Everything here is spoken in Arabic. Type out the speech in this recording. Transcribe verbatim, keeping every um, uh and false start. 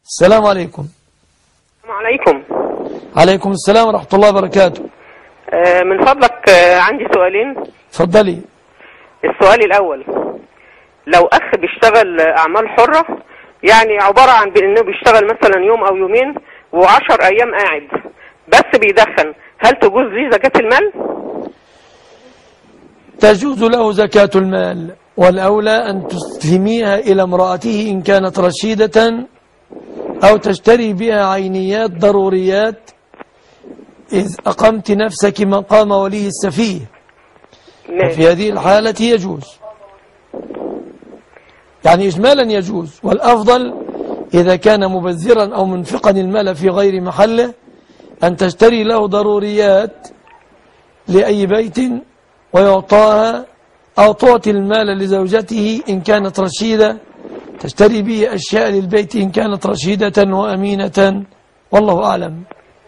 السلام عليكم. السلام عليكم. عليكم السلام ورحمة الله وبركاته. آه من فضلك آه عندي سؤالين. اتفضلي. السؤال الأول، لو أخ بيشتغل أعمال حرة، يعني عبارة عن بأنه بيشتغل مثلا يوم أو يومين وعشر أيام قاعد بس بيدخن، هل تجوز لي زكاة المال؟ تجوز له زكاة المال، والأولى أن تسلميها إلى امرأته إن كانت رشيدة، أو تشتري بها عينيات ضروريات إذ أقمت نفسك مقام ولي السفيه، وفي هذه الحالة يجوز، يعني إجمالا يجوز. والأفضل إذا كان مبذرا أو منفقا المال في غير محله أن تشتري له ضروريات لأي بيت ويعطاها، أو تعطي المال لزوجته إن كانت رشيدة، تشتري به أشياء للبيت إن كانت رشيدة وأمينة، والله أعلم.